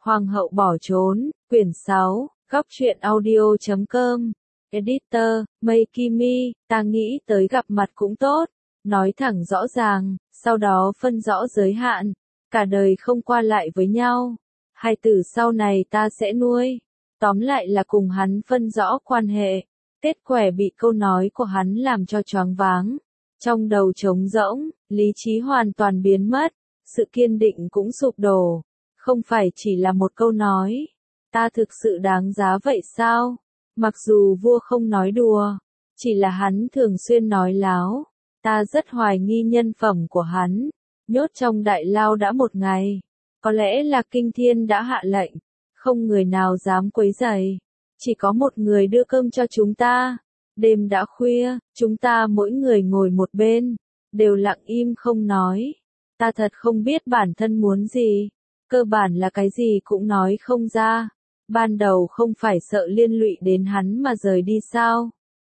Hoàng hậu bỏ trốn, quyển 6, góc truyện audio.com. Editor, Mây Kimi, ta nghĩ tới gặp mặt cũng tốt, nói thẳng rõ ràng, sau đó phân rõ giới hạn, cả đời không qua lại với nhau, hai tử sau này ta sẽ nuôi, tóm lại là cùng hắn phân rõ quan hệ. Kết quả bị câu nói của hắn làm cho choáng váng, trong đầu trống rỗng, lý trí hoàn toàn biến mất, sự kiên định cũng sụp đổ, không phải chỉ là một câu nói, ta thực sự đáng giá vậy sao? Mặc dù vua không nói đùa, chỉ là hắn thường xuyên nói láo, ta rất hoài nghi nhân phẩm của hắn, nhốt trong đại lao đã một ngày, có lẽ là kinh thiên đã hạ lệnh, không người nào dám quấy rầy, chỉ có một người đưa cơm cho chúng ta, đêm đã khuya, chúng ta mỗi người ngồi một bên, đều lặng im không nói, ta thật không biết bản thân muốn gì, cơ bản là cái gì cũng nói không ra. Ban đầu không phải sợ liên lụy đến hắn mà rời đi sao?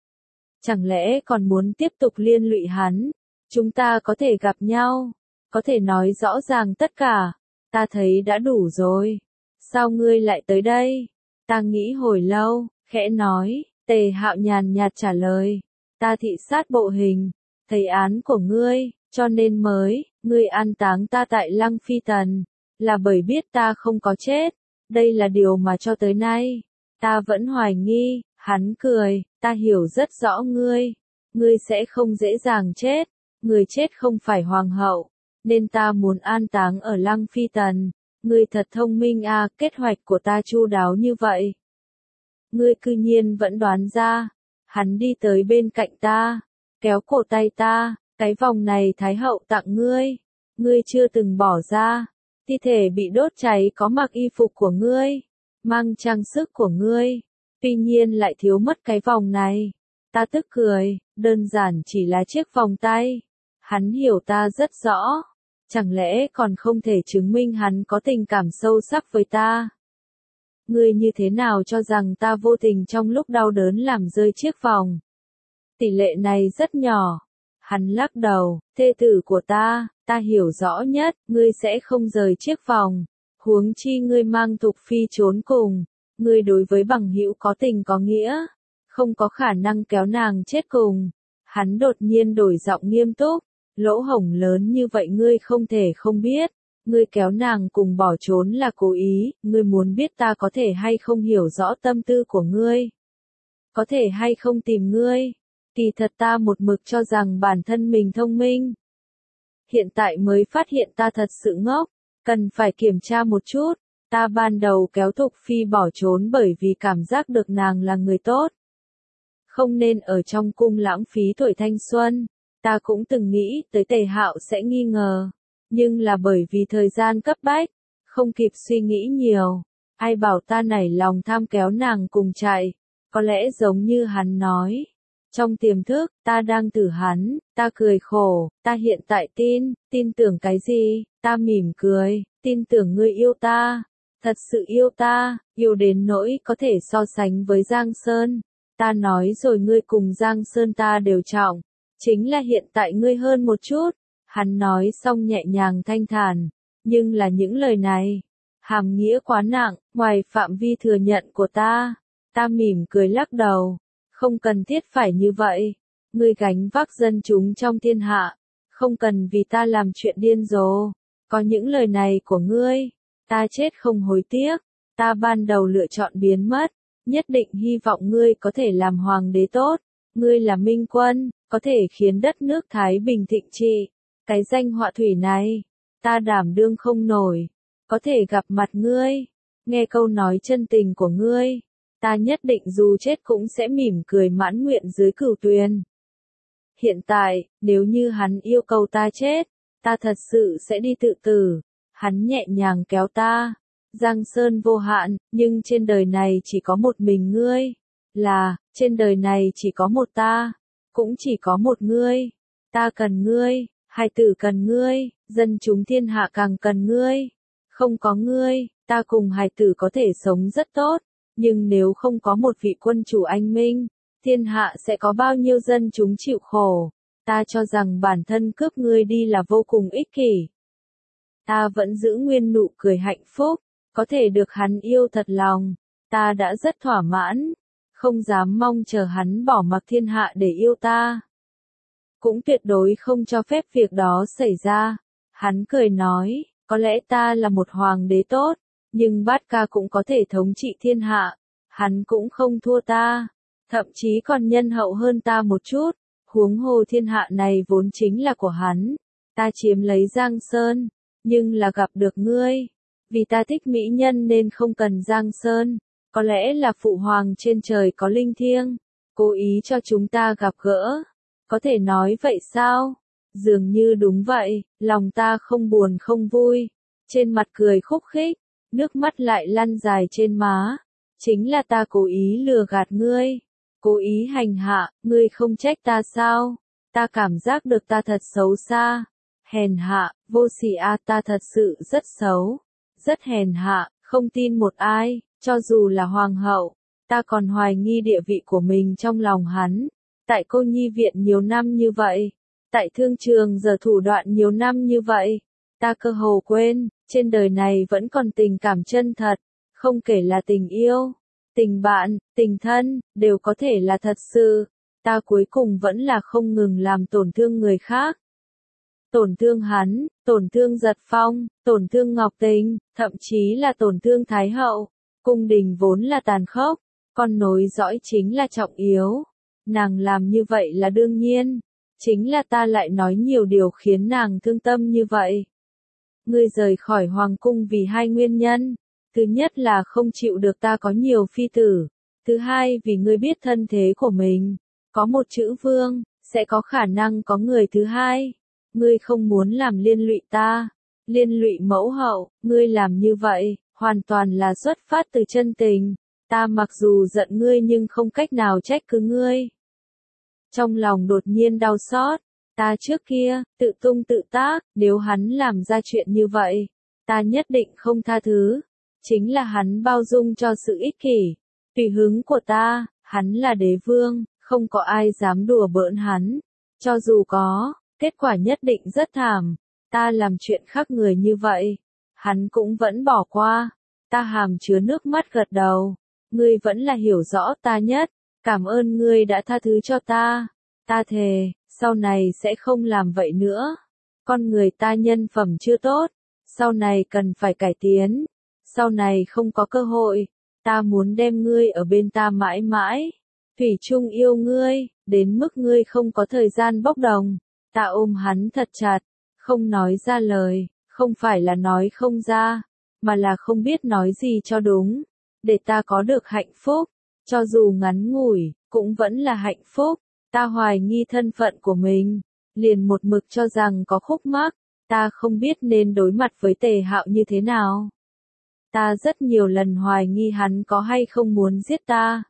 Chẳng lẽ còn muốn tiếp tục liên lụy hắn? Chúng ta có thể gặp nhau, có thể nói rõ ràng tất cả, ta thấy đã đủ rồi. Sao ngươi lại tới đây? Ta nghĩ hồi lâu, khẽ nói, Tề Hạo nhàn nhạt trả lời, ta thị sát bộ hình, thấy án của ngươi, cho nên ngươi an táng ta tại Lăng Phi Tần, là bởi biết ta không có chết. Đây là điều mà cho tới nay, ta vẫn hoài nghi, hắn cười, ta hiểu rất rõ ngươi sẽ không dễ dàng chết, người chết không phải hoàng hậu, nên ta muốn an táng ở Lăng Phi Tần, ngươi thật thông minh à, kế hoạch của ta chu đáo như vậy. Ngươi cư nhiên vẫn đoán ra, hắn đi tới bên cạnh ta, kéo cổ tay ta, cái vòng này Thái hậu tặng ngươi chưa từng bỏ ra. Thi thể bị đốt cháy có mặc y phục của ngươi, mang trang sức của ngươi, tuy nhiên lại thiếu mất cái vòng này. Ta tức cười, đơn giản chỉ là chiếc vòng tay. Hắn hiểu ta rất rõ, chẳng lẽ còn không thể chứng minh hắn có tình cảm sâu sắc với ta. Ngươi như thế nào cho rằng ta vô tình trong lúc đau đớn làm rơi chiếc vòng? Tỷ lệ này rất nhỏ. Hắn lắc đầu, thê tử của ta hiểu rõ nhất, ngươi sẽ không rời chiếc vòng, huống chi ngươi mang Thục Phi trốn cùng, ngươi đối với bằng hữu có tình có nghĩa, không có khả năng kéo nàng chết cùng. Hắn đột nhiên đổi giọng nghiêm túc, lỗ hổng lớn như vậy ngươi không thể không biết, ngươi kéo nàng cùng bỏ trốn là cố ý, ngươi muốn biết ta có thể hay không hiểu rõ tâm tư của ngươi, có thể hay không tìm ngươi. Kỳ thật ta một mực cho rằng bản thân mình thông minh. Hiện tại mới phát hiện ta thật sự ngốc, cần phải kiểm tra một chút. Ta ban đầu kéo Thục Phi bỏ trốn bởi vì cảm giác được nàng là người tốt. Không nên ở trong cung lãng phí tuổi thanh xuân. Ta cũng từng nghĩ tới Tề Hạo sẽ nghi ngờ. Nhưng là bởi vì thời gian cấp bách, không kịp suy nghĩ nhiều. Ai bảo ta nảy lòng tham kéo nàng cùng chạy. Có lẽ giống như hắn nói. Trong tiềm thức, ta đang thử hắn, ta cười khổ, ta hiện tại tin tưởng cái gì, ta mỉm cười, tin tưởng ngươi yêu ta, thật sự yêu ta, yêu đến nỗi có thể so sánh với Giang Sơn. Ta nói rồi ngươi cùng Giang Sơn ta đều trọng, chính là hiện tại ngươi hơn một chút. Hắn nói xong nhẹ nhàng thanh thản, nhưng là những lời này, hàm nghĩa quá nặng, ngoài phạm vi thừa nhận của ta. Ta mỉm cười lắc đầu. Không cần thiết phải như vậy, ngươi gánh vác dân chúng trong thiên hạ, không cần vì ta làm chuyện điên rồ. Có những lời này của ngươi, ta chết không hối tiếc, ta ban đầu lựa chọn biến mất, nhất định hy vọng ngươi có thể làm hoàng đế tốt, ngươi là minh quân, có thể khiến đất nước Thái Bình thịnh trị. Cái danh họa thủy này, ta đảm đương không nổi, có thể gặp mặt ngươi, nghe câu nói chân tình của ngươi. Ta nhất định dù chết cũng sẽ mỉm cười mãn nguyện dưới cửu tuyền. Hiện tại, nếu như hắn yêu cầu ta chết, ta thật sự sẽ đi tự tử. Hắn nhẹ nhàng kéo ta. Giang Sơn vô hạn, nhưng trên đời này chỉ có một mình ngươi. Trên đời này chỉ có một ta, cũng chỉ có một ngươi. Ta cần ngươi, hài tử cần ngươi, dân chúng thiên hạ càng cần ngươi. Không có ngươi, ta cùng hài tử có thể sống rất tốt. Nhưng nếu không có một vị quân chủ anh minh, thiên hạ sẽ có bao nhiêu dân chúng chịu khổ. Ta cho rằng bản thân cướp ngươi đi là vô cùng ích kỷ. Ta vẫn giữ nguyên nụ cười hạnh phúc, có thể được hắn yêu thật lòng, ta đã rất thỏa mãn, không dám mong chờ hắn bỏ mặc thiên hạ để yêu ta. Cũng tuyệt đối không cho phép việc đó xảy ra. Hắn cười nói, có lẽ ta là một hoàng đế tốt, nhưng Bát Ca cũng có thể thống trị thiên hạ, hắn cũng không thua ta, thậm chí còn nhân hậu hơn ta một chút, huống hồ thiên hạ này vốn chính là của hắn, ta chiếm lấy Giang Sơn, nhưng là gặp được ngươi, vì ta thích mỹ nhân nên không cần Giang Sơn, có lẽ là phụ hoàng trên trời có linh thiêng, cố ý cho chúng ta gặp gỡ, có thể nói vậy sao? Dường như đúng vậy, lòng ta không buồn không vui, trên mặt cười khúc khích, nước mắt lại lăn dài trên má, chính là ta cố ý lừa gạt ngươi, cố ý hành hạ, ngươi không trách ta sao? Ta cảm giác được ta thật xấu xa, hèn hạ, vô sỉ a, ta thật sự rất xấu, rất hèn hạ, không tin một ai, cho dù là hoàng hậu, ta còn hoài nghi địa vị của mình trong lòng hắn, tại cô nhi viện nhiều năm như vậy. Tại thương trường giờ thủ đoạn nhiều năm như vậy, ta cơ hồ quên, trên đời này vẫn còn tình cảm chân thật, không kể là tình yêu, tình bạn, tình thân, đều có thể là thật sự, ta cuối cùng vẫn là không ngừng làm tổn thương người khác. Tổn thương hắn, tổn thương Giật Phong, tổn thương Ngọc Tình, thậm chí là tổn thương Thái Hậu, cung đình vốn là tàn khốc, con nối dõi chính là trọng yếu, nàng làm như vậy là đương nhiên. Chính là ta lại nói nhiều điều khiến nàng thương tâm như vậy. Ngươi rời khỏi hoàng cung vì hai nguyên nhân. Thứ nhất là không chịu được ta có nhiều phi tử. Thứ hai vì ngươi biết thân thế của mình. Có một chữ vương, sẽ có khả năng có người thứ hai. Ngươi không muốn làm liên lụy ta. Liên lụy mẫu hậu, ngươi làm như vậy, hoàn toàn là xuất phát từ chân tình. Ta mặc dù giận ngươi nhưng không cách nào trách cứ ngươi. Trong lòng đột nhiên đau xót, ta trước kia, tự tung tự tác, nếu hắn làm ra chuyện như vậy, ta nhất định không tha thứ. Chính là hắn bao dung cho sự ích kỷ, tùy hứng của ta, hắn là đế vương, không có ai dám đùa bỡn hắn. Cho dù có, kết quả nhất định rất thảm, ta làm chuyện khác người như vậy, hắn cũng vẫn bỏ qua. Ta hàm chứa nước mắt gật đầu, ngươi vẫn là hiểu rõ ta nhất. Cảm ơn ngươi đã tha thứ cho ta. Ta thề, sau này sẽ không làm vậy nữa. Con người ta nhân phẩm chưa tốt, sau này cần phải cải tiến. Sau này không có cơ hội, ta muốn đem ngươi ở bên ta mãi mãi. Thủy chung yêu ngươi, đến mức ngươi không có thời gian bốc đồng. Ta ôm hắn thật chặt, không nói ra lời, không phải là nói không ra, mà là không biết nói gì cho đúng. Để ta có được hạnh phúc. Cho dù ngắn ngủi, cũng vẫn là hạnh phúc, ta hoài nghi thân phận của mình, liền một mực cho rằng có khúc mắc, ta không biết nên đối mặt với Tề Hạo như thế nào. Ta rất nhiều lần hoài nghi hắn có hay không muốn giết ta.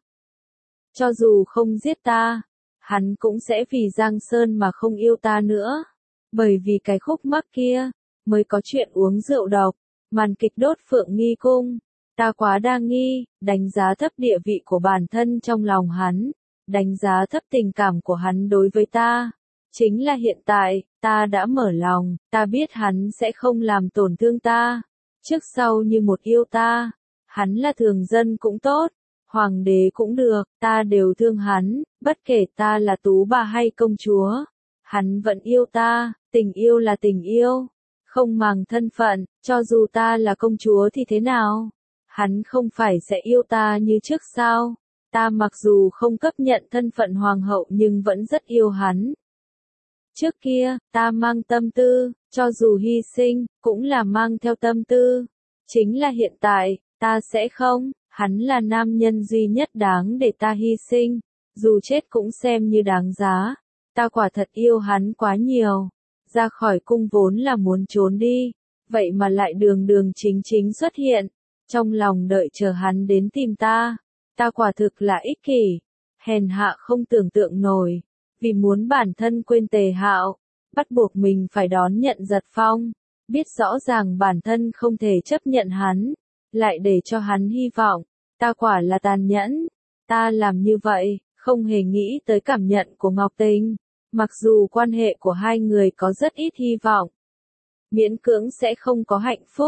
Cho dù không giết ta, hắn cũng sẽ vì Giang Sơn mà không yêu ta nữa. Bởi vì cái khúc mắc kia, mới có chuyện uống rượu độc, màn kịch đốt Phượng Nghi Cung. Ta quá đa nghi, đánh giá thấp địa vị của bản thân trong lòng hắn, đánh giá thấp tình cảm của hắn đối với ta. Chính là hiện tại, ta đã mở lòng, ta biết hắn sẽ không làm tổn thương ta. Trước sau như một yêu ta, hắn là thường dân cũng tốt, hoàng đế cũng được, ta đều thương hắn, bất kể ta là tú bà hay công chúa. Hắn vẫn yêu ta, tình yêu là tình yêu, không màng thân phận, cho dù ta là công chúa thì thế nào? Hắn không phải sẽ yêu ta như trước sao? Ta mặc dù không chấp nhận thân phận hoàng hậu nhưng vẫn rất yêu hắn. Trước kia, ta mang tâm tư, cho dù hy sinh, cũng là mang theo tâm tư. Chính là hiện tại, ta sẽ không, hắn là nam nhân duy nhất đáng để ta hy sinh, dù chết cũng xem như đáng giá. Ta quả thật yêu hắn quá nhiều. Ra khỏi cung vốn là muốn trốn đi, vậy mà lại đường đường chính chính xuất hiện. Trong lòng đợi chờ hắn đến tìm ta. Ta quả thực là ích kỷ, hèn hạ không tưởng tượng nổi. Vì muốn bản thân quên Tề Hạo, bắt buộc mình phải đón nhận Giật Phong. Biết rõ ràng bản thân không thể chấp nhận hắn, lại để cho hắn hy vọng. Ta quả là tàn nhẫn. Ta làm như vậy, không hề nghĩ tới cảm nhận của Ngọc Tình. Mặc dù quan hệ của hai người có rất ít hy vọng, miễn cưỡng sẽ không có hạnh phúc,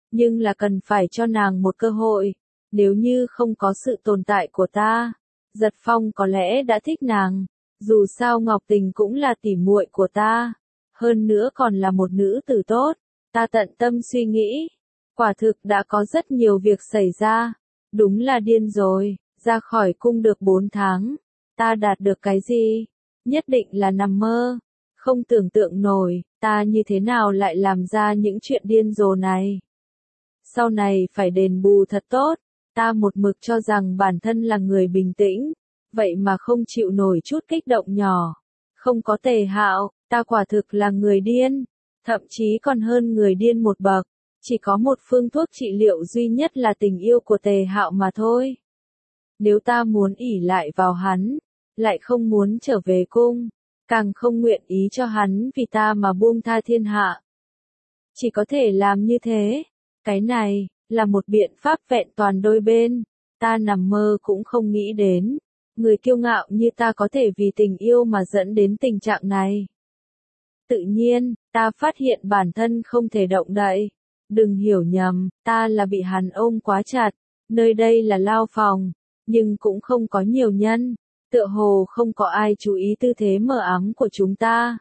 nhưng là cần phải cho nàng một cơ hội. Nếu như không có sự tồn tại của ta, Giật Phong có lẽ đã thích nàng. Dù sao Ngọc Tình cũng là tỉ muội của ta, hơn nữa còn là một nữ tử tốt. Ta tận tâm suy nghĩ, quả thực đã có rất nhiều việc xảy ra. Đúng là điên rồi, ra khỏi cung được 4 tháng, ta đạt được cái gì? Nhất định là nằm mơ. Không tưởng tượng nổi, ta như thế nào lại làm ra những chuyện điên rồ này. Sau này phải đền bù thật tốt. Ta một mực cho rằng bản thân là người bình tĩnh, vậy mà không chịu nổi chút kích động nhỏ. Không có Tề Hạo, ta quả thực là người điên, thậm chí còn hơn người điên một bậc. Chỉ có một phương thuốc trị liệu duy nhất là tình yêu của Tề Hạo mà thôi. Nếu ta muốn ỷ lại vào hắn, lại không muốn trở về cung, càng không nguyện ý cho hắn vì ta mà buông tha thiên hạ. Chỉ có thể làm như thế. Cái này là một biện pháp vẹn toàn đôi bên. Ta nằm mơ cũng không nghĩ đến, người kiêu ngạo như ta có thể vì tình yêu mà dẫn đến tình trạng này. Tự nhiên, ta phát hiện bản thân không thể động đậy. Đừng hiểu nhầm, ta là bị hắn ôm quá chặt. Nơi đây là lao phòng, nhưng cũng không có nhiều nhân. Tựa hồ không có ai chú ý tư thế mờ ám của chúng ta.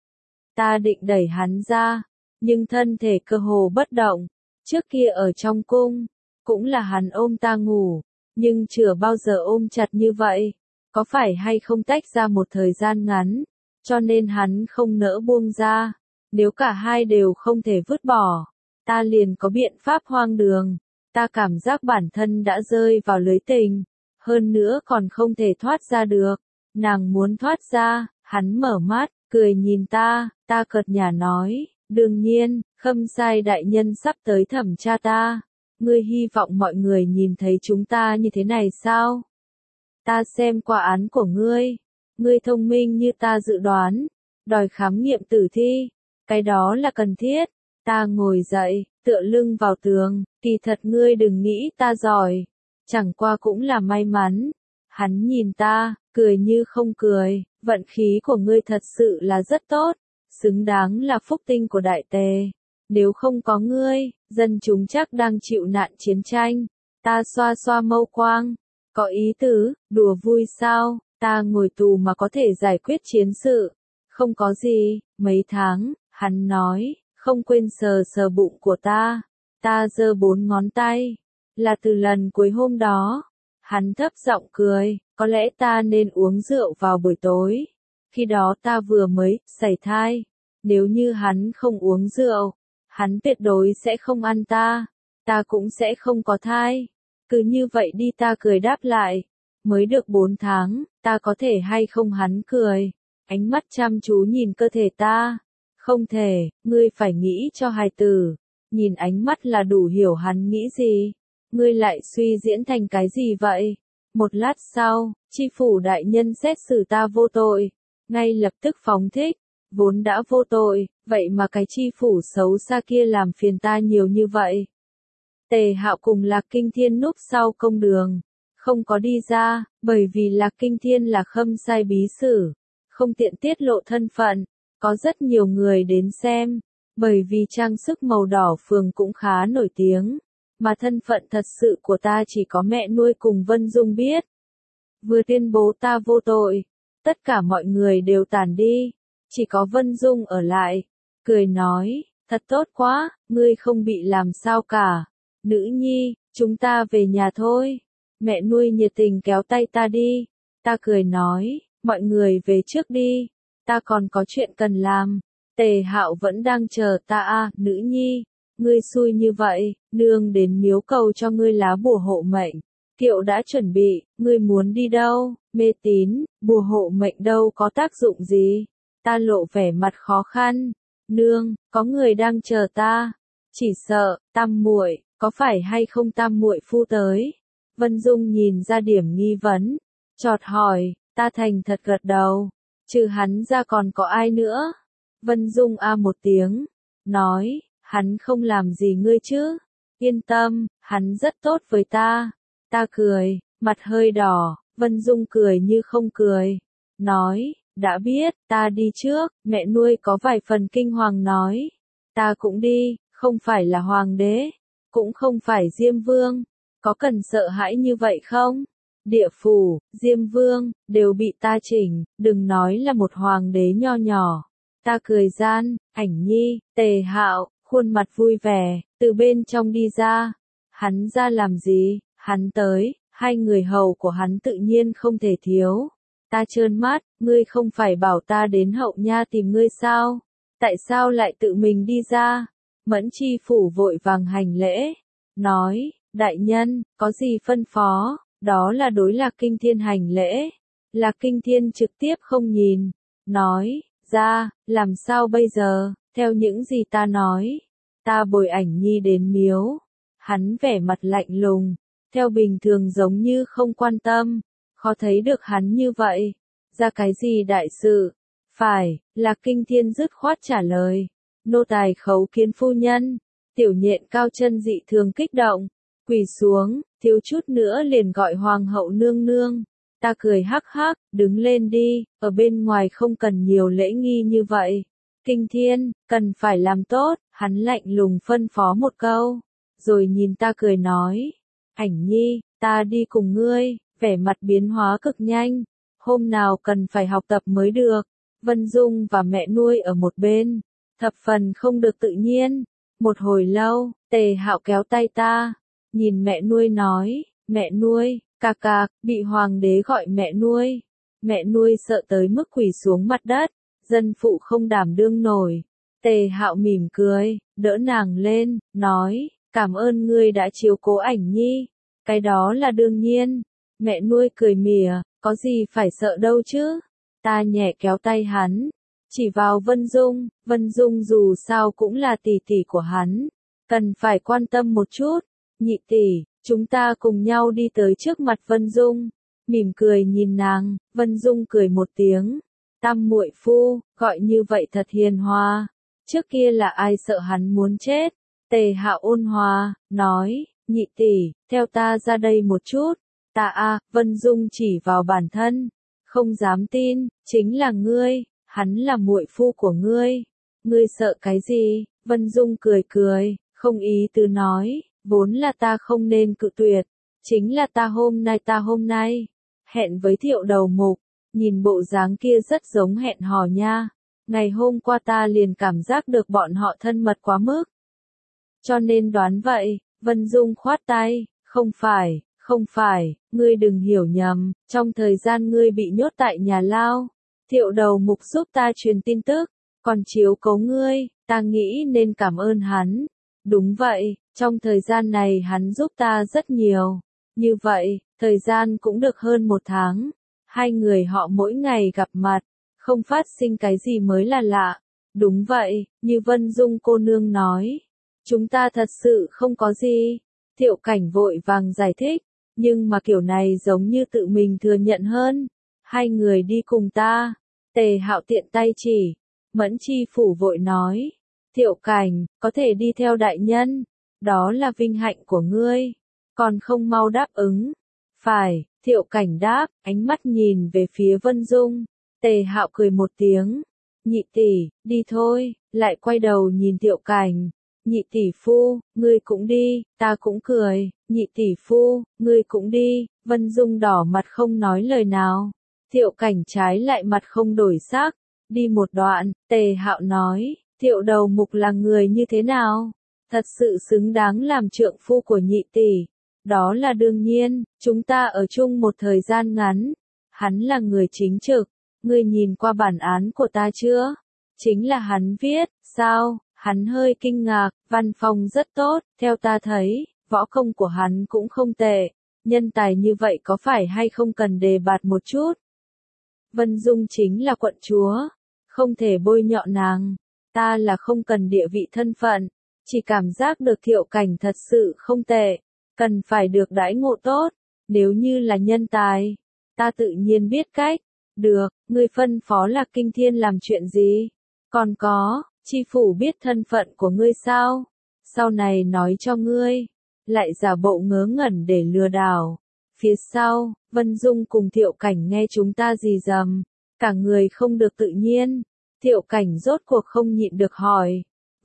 Ta định đẩy hắn ra, nhưng thân thể cơ hồ bất động. Trước kia ở trong cung, cũng là hắn ôm ta ngủ, nhưng chưa bao giờ ôm chặt như vậy. Có phải hay không tách ra một thời gian ngắn, cho nên hắn không nỡ buông ra. Nếu cả hai đều không thể vứt bỏ, ta liền có biện pháp hoang đường. Ta cảm giác bản thân đã rơi vào lưới tình, hơn nữa còn không thể thoát ra được. Nàng muốn thoát ra, hắn mở mắt, cười nhìn ta cợt nhả nói, đương nhiên, Khâm Sai đại nhân sắp tới thẩm tra ta. Ngươi hy vọng mọi người nhìn thấy chúng ta như thế này sao? Ta xem qua án của ngươi thông minh như ta dự đoán, đòi khám nghiệm tử thi, cái đó là cần thiết. Ta ngồi dậy, tựa lưng vào tường, kỳ thật ngươi đừng nghĩ ta giỏi, chẳng qua cũng là may mắn. Hắn nhìn ta, cười như không cười, vận khí của ngươi thật sự là rất tốt, xứng đáng là phúc tinh của đại tề. Nếu không có ngươi, dân chúng chắc đang chịu nạn chiến tranh. Ta xoa xoa mâu quang, có ý tứ, đùa vui sao, ta ngồi tù mà có thể giải quyết chiến sự. Không có gì, mấy tháng, hắn nói, không quên sờ sờ bụng của ta. Ta giơ 4 ngón tay, là từ lần cuối hôm đó. Hắn thấp giọng cười, có lẽ ta nên uống rượu vào buổi tối. Khi đó ta vừa mới sảy thai, nếu như hắn không uống rượu, hắn tuyệt đối sẽ không ăn ta cũng sẽ không có thai. Cứ như vậy đi, ta cười đáp lại. Mới được 4 tháng, ta có thể hay không? Hắn cười, ánh mắt chăm chú nhìn cơ thể ta. Không thể, ngươi phải nghĩ cho hài tử. Nhìn ánh mắt là đủ hiểu hắn nghĩ gì. Ngươi lại suy diễn thành cái gì vậy? Một lát sau, tri phủ đại nhân xét xử ta vô tội, ngay lập tức phóng thích. Vốn đã vô tội, vậy mà cái tri phủ xấu xa kia làm phiền ta nhiều như vậy. Tề Hạo cùng Lạc Kinh Thiên núp sau công đường, không có đi ra, bởi vì Lạc Kinh Thiên là Khâm Sai bí sử, không tiện tiết lộ thân phận. Có rất nhiều người đến xem, bởi vì trang sức màu đỏ phường cũng khá nổi tiếng, mà thân phận thật sự của ta chỉ có mẹ nuôi cùng Vân Dung biết. Vừa tuyên bố ta vô tội, tất cả mọi người đều tản đi, chỉ có Vân Dung ở lại, cười nói, thật tốt quá, ngươi không bị làm sao cả. Nữ nhi, chúng ta về nhà thôi. Mẹ nuôi nhiệt tình kéo tay ta đi. Ta cười nói, mọi người về trước đi, ta còn có chuyện cần làm. Tề Hạo vẫn đang chờ ta à, nữ nhi, ngươi xui như vậy, nương đến miếu cầu cho ngươi lá bùa hộ mệnh. Kiệu đã chuẩn bị, ngươi muốn đi đâu? Mê tín, bùa hộ mệnh đâu có tác dụng gì? Ta lộ vẻ mặt khó khăn. Nương, có người đang chờ ta. Chỉ sợ, Tam muội, có phải hay không Tam muội phu tới? Vân Dung nhìn ra điểm nghi vấn, chợt hỏi, ta thành thật gật đầu. Trừ hắn ra còn có ai nữa? Vân Dung a một tiếng, nói, hắn không làm gì ngươi chứ? Yên tâm, hắn rất tốt với ta. Ta cười, mặt hơi đỏ, Vân Dung cười như không cười, nói, đã biết, ta đi trước. Mẹ nuôi có vài phần kinh hoàng nói, ta cũng đi, không phải là hoàng đế, cũng không phải Diêm Vương. Có cần sợ hãi như vậy không? Địa phủ, Diêm Vương, đều bị ta chỉnh, đừng nói là một hoàng đế nho nhỏ. Ta cười gian, Ảnh Nhi, Tề Hạo, khuôn mặt vui vẻ, từ bên trong đi ra. Hắn ra làm gì? Hắn tới, hai người hầu của hắn tự nhiên không thể thiếu. Ta trơn mắt, ngươi không phải bảo ta đến Hậu Nha tìm ngươi sao? Tại sao lại tự mình đi ra? Mẫn Chi Phủ vội vàng hành lễ, nói, đại nhân, có gì phân phó? Đó là đối Lạc Kinh Thiên hành lễ. Lạc Kinh Thiên trực tiếp không nhìn, nói, ra, làm sao bây giờ, theo những gì ta nói, ta bồi Ảnh Nhi đến miếu. Hắn vẻ mặt lạnh lùng, theo bình thường giống như không quan tâm, khó thấy được hắn như vậy. Ra cái gì đại sự? Phải, Lạc Kinh Thiên dứt khoát trả lời. Nô tài khấu kiến phu nhân. Tiểu Nhện cao chân dị thường kích động, quỳ xuống, thiếu chút nữa liền gọi hoàng hậu nương nương. Ta cười hắc hắc, đứng lên đi, ở bên ngoài không cần nhiều lễ nghi như vậy. Kinh Thiên, cần phải làm tốt, hắn lạnh lùng phân phó một câu, rồi nhìn ta cười nói, Ảnh Nhi, ta đi cùng ngươi, vẻ mặt biến hóa cực nhanh, hôm nào cần phải học tập mới được. Vân Dung và mẹ nuôi ở một bên, thập phần không được tự nhiên. Một hồi lâu, Tề Hạo kéo tay ta, nhìn mẹ nuôi nói, mẹ nuôi, ca, bị hoàng đế gọi mẹ nuôi. Mẹ nuôi sợ tới mức quỳ xuống mặt đất, dân phụ không đảm đương nổi. Tề Hạo mỉm cười, đỡ nàng lên, nói, cảm ơn ngươi đã chiếu cố Ảnh Nhi. Cái đó là đương nhiên. Mẹ nuôi cười mỉa, có gì phải sợ đâu chứ. Ta nhẹ kéo tay hắn, chỉ vào Vân Dung dù sao cũng là tỷ tỷ của hắn, cần phải quan tâm một chút. Nhị tỷ, chúng ta cùng nhau đi tới trước mặt Vân Dung, mỉm cười nhìn nàng. Vân Dung cười một tiếng, tam muội phu, gọi như vậy thật hiền hòa. Trước kia là ai sợ hắn muốn chết. Tề Hạo ôn hòa, nói, nhị tỷ, theo ta ra đây một chút. Ta Vân Dung chỉ vào bản thân, không dám tin, chính là ngươi, hắn là muội phu của ngươi. Ngươi sợ cái gì? Vân Dung cười cười, không ý tứ nói, vốn là ta không nên cự tuyệt, chính là ta hôm nay, hẹn với Thiệu Đầu Mục, nhìn bộ dáng kia rất giống hẹn hò nha. Ngày hôm qua ta liền cảm giác được bọn họ thân mật quá mức. Cho nên đoán vậy. Vân Dung khoát tay, không phải, ngươi đừng hiểu nhầm, trong thời gian ngươi bị nhốt tại nhà lao, Thiệu Đầu Mục giúp ta truyền tin tức, còn chiếu cố ngươi, ta nghĩ nên cảm ơn hắn. Đúng vậy, trong thời gian này hắn giúp ta rất nhiều. Như vậy, thời gian cũng được hơn 1 tháng. Hai người họ mỗi ngày gặp mặt, không phát sinh cái gì mới là lạ. Đúng vậy, như Vân Dung cô nương nói. Chúng ta thật sự không có gì. Thiệu Cảnh vội vàng giải thích, nhưng mà kiểu này giống như tự mình thừa nhận hơn. Hai người đi cùng ta. Tề Hạo tiện tay chỉ. Mẫn Chi Phủ vội nói, Thiệu Cảnh, có thể đi theo đại nhân. Đó là vinh hạnh của ngươi. Còn không mau đáp ứng. Phải, Thiệu Cảnh đáp, ánh mắt nhìn về phía Vân Dung. Tề Hạo cười một tiếng. Nhị tỷ, đi thôi, lại quay đầu nhìn Thiệu Cảnh. Nhị tỷ phu, ngươi cũng đi, ta cũng cười, nhị tỷ phu, ngươi cũng đi. Vân Dung đỏ mặt không nói lời nào. Thiệu Cảnh trái lại mặt không đổi sắc. Đi một đoạn, Tề Hạo nói, Thiệu Đầu Mục là người như thế nào? Thật sự xứng đáng làm trượng phu của nhị tỷ. Đó là đương nhiên, chúng ta ở chung một thời gian ngắn. Hắn là người chính trực. Ngươi nhìn qua bản án của ta chưa? Chính là hắn viết, sao? Hắn hơi kinh ngạc, văn phong rất tốt, theo ta thấy, võ công của hắn cũng không tệ. Nhân tài như vậy có phải hay không cần đề bạt một chút? Vân Dung chính là quận chúa, không thể bôi nhọ nàng. Ta là không cần địa vị thân phận, chỉ cảm giác được Thiệu Cảnh thật sự không tệ, cần phải được đãi ngộ tốt. Nếu như là nhân tài, ta tự nhiên biết cách. Được, ngươi phân phó Lạc Kinh Thiên làm chuyện gì? Còn có, Chi Phủ biết thân phận của ngươi sao? Sau này nói cho ngươi, lại giả bộ ngớ ngẩn để lừa đảo. Phía sau, Vân Dung cùng Thiệu Cảnh nghe chúng ta rì rầm, cả người không được tự nhiên. Thiệu Cảnh rốt cuộc không nhịn được hỏi,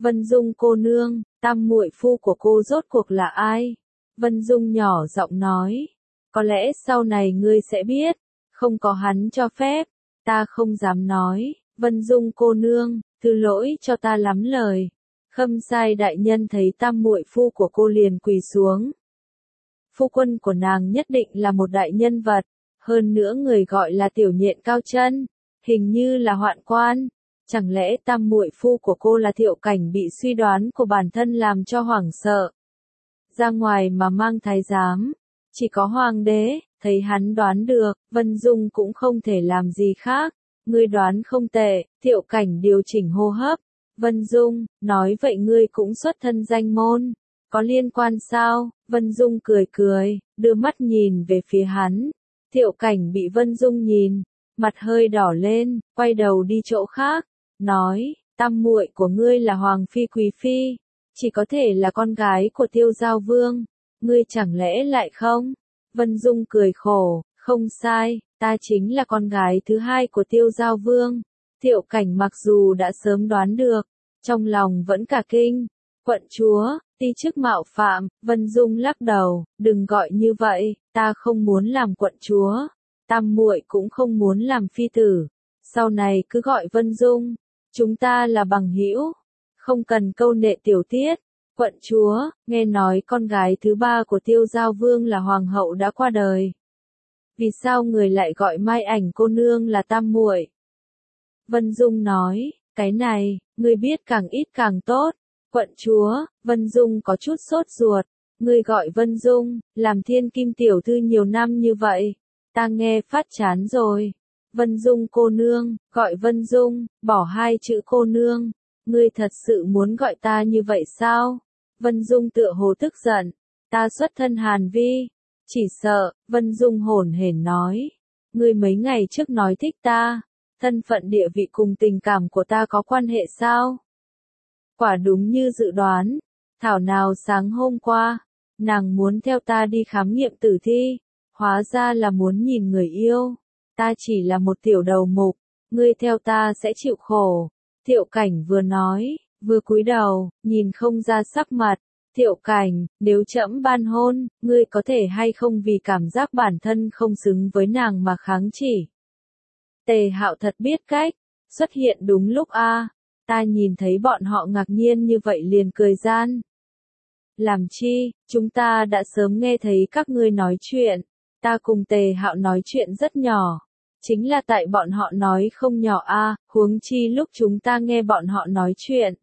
Vân Dung cô nương, tam muội phu của cô rốt cuộc là ai? Vân Dung nhỏ giọng nói. Có lẽ sau này ngươi sẽ biết, không có hắn cho phép, ta không dám nói. Vân Dung cô nương, thứ lỗi cho ta lắm lời. Khâm Sai đại nhân thấy tam muội phu của cô liền quỳ xuống. Phu quân của nàng nhất định là một đại nhân vật, hơn nữa người gọi là tiểu nhện cao chân, hình như là hoạn quan. Chẳng lẽ tam muội phu của cô là Thiệu Cảnh bị suy đoán của bản thân làm cho hoảng sợ? Ra ngoài mà mang thái giám, chỉ có hoàng đế, thấy hắn đoán được, Vân Dung cũng không thể làm gì khác. Ngươi đoán không tệ, Thiệu Cảnh điều chỉnh hô hấp. Vân Dung, nói vậy ngươi cũng xuất thân danh môn, có liên quan sao? Vân Dung cười cười, đưa mắt nhìn về phía hắn. Thiệu Cảnh bị Vân Dung nhìn, mặt hơi đỏ lên, quay đầu đi chỗ khác, nói, tam muội của ngươi là Hoàng Phi Quý Phi, chỉ có thể là con gái của Tiêu Giao Vương, ngươi chẳng lẽ lại không? Vân Dung cười khổ, không sai, ta chính là con gái thứ hai của Tiêu Giao Vương. Thiệu Cảnh mặc dù đã sớm đoán được, trong lòng vẫn cả kinh. Quận chúa, ti chức mạo phạm, Vân Dung lắc đầu, đừng gọi như vậy, ta không muốn làm quận chúa, tam muội cũng không muốn làm phi tử, sau này cứ gọi Vân Dung, chúng ta là bằng hữu, không cần câu nệ tiểu tiết. Quận chúa, nghe nói con gái thứ ba của Tiêu Giao Vương là hoàng hậu đã qua đời. Vì sao người lại gọi Mai Ảnh cô nương là tam muội? Vân Dung nói, cái này, ngươi biết càng ít càng tốt. Quận chúa, Vân Dung có chút sốt ruột, ngươi gọi Vân Dung, làm thiên kim tiểu thư nhiều năm như vậy, ta nghe phát chán rồi. Vân Dung cô nương, gọi Vân Dung, bỏ hai chữ cô nương, ngươi thật sự muốn gọi ta như vậy sao? Vân Dung tựa hồ tức giận, ta xuất thân Hàn Vi, chỉ sợ, Vân Dung hổn hển nói, ngươi mấy ngày trước nói thích ta, thân phận địa vị cùng tình cảm của ta có quan hệ sao? Quả đúng như dự đoán, thảo nào sáng hôm qua, nàng muốn theo ta đi khám nghiệm tử thi, hóa ra là muốn nhìn người yêu, ta chỉ là một tiểu đầu mục, ngươi theo ta sẽ chịu khổ. Thiệu Cảnh vừa nói, vừa cúi đầu, nhìn không ra sắc mặt. Thiệu Cảnh, nếu trẫm ban hôn, ngươi có thể hay không vì cảm giác bản thân không xứng với nàng mà kháng chỉ? Tề Hạo thật biết cách, xuất hiện đúng lúc a. Ta nhìn thấy bọn họ ngạc nhiên như vậy liền cười gian. Làm chi, chúng ta đã sớm nghe thấy các ngươi nói chuyện, ta cùng Tề Hạo nói chuyện rất nhỏ. Chính là tại bọn họ nói không nhỏ a, huống chi lúc chúng ta nghe bọn họ nói chuyện.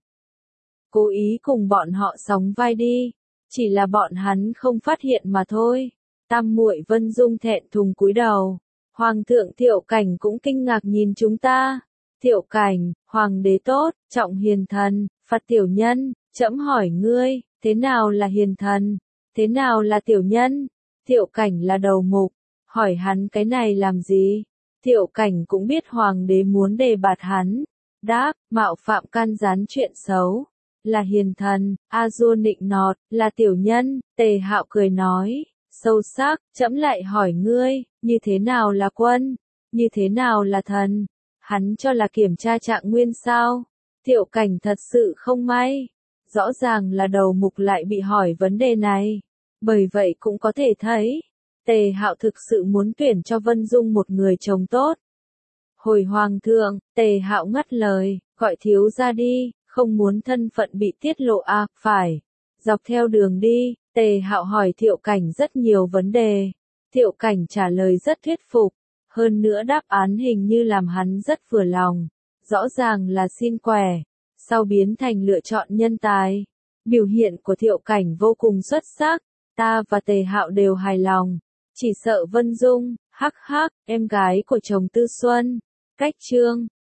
Cố ý cùng bọn họ sóng vai đi, chỉ là bọn hắn không phát hiện mà thôi. Tam muội Vân Dung thẹn thùng cúi đầu. Hoàng thượng Thiệu Cảnh cũng kinh ngạc nhìn chúng ta. Thiệu Cảnh, hoàng đế tốt, trọng hiền thần, phạt tiểu nhân, trẫm hỏi ngươi, thế nào là hiền thần, thế nào là tiểu nhân? Thiệu Cảnh là đầu mục, hỏi hắn cái này làm gì? Thiệu Cảnh cũng biết hoàng đế muốn đề bạt hắn, đáp, mạo phạm can gián chuyện xấu, là hiền thần, A Du nịnh nọt, là tiểu nhân. Tề Hạo cười nói, sâu sắc, trẫm lại hỏi ngươi, như thế nào là quân, như thế nào là thần? Hắn cho là kiểm tra trạng nguyên sao? Thiệu Cảnh thật sự không may, rõ ràng là đầu mục lại bị hỏi vấn đề này, bởi vậy cũng có thể thấy, Tề Hạo thực sự muốn tuyển cho Vân Dung một người chồng tốt. Hồi hoàng thượng, Tề Hạo ngắt lời, gọi thiếu ra đi, không muốn thân phận bị tiết lộ à, phải. Dọc theo đường đi, Tề Hạo hỏi Thiệu Cảnh rất nhiều vấn đề. Thiệu Cảnh trả lời rất thuyết phục, hơn nữa đáp án hình như làm hắn rất vừa lòng. Rõ ràng là xin quẻ, sau biến thành lựa chọn nhân tài. Biểu hiện của Thiệu Cảnh vô cùng xuất sắc, ta và Tề Hạo đều hài lòng. Chỉ sợ Vân Dung, hắc hắc, em gái của chồng Tư Xuân. Cách chương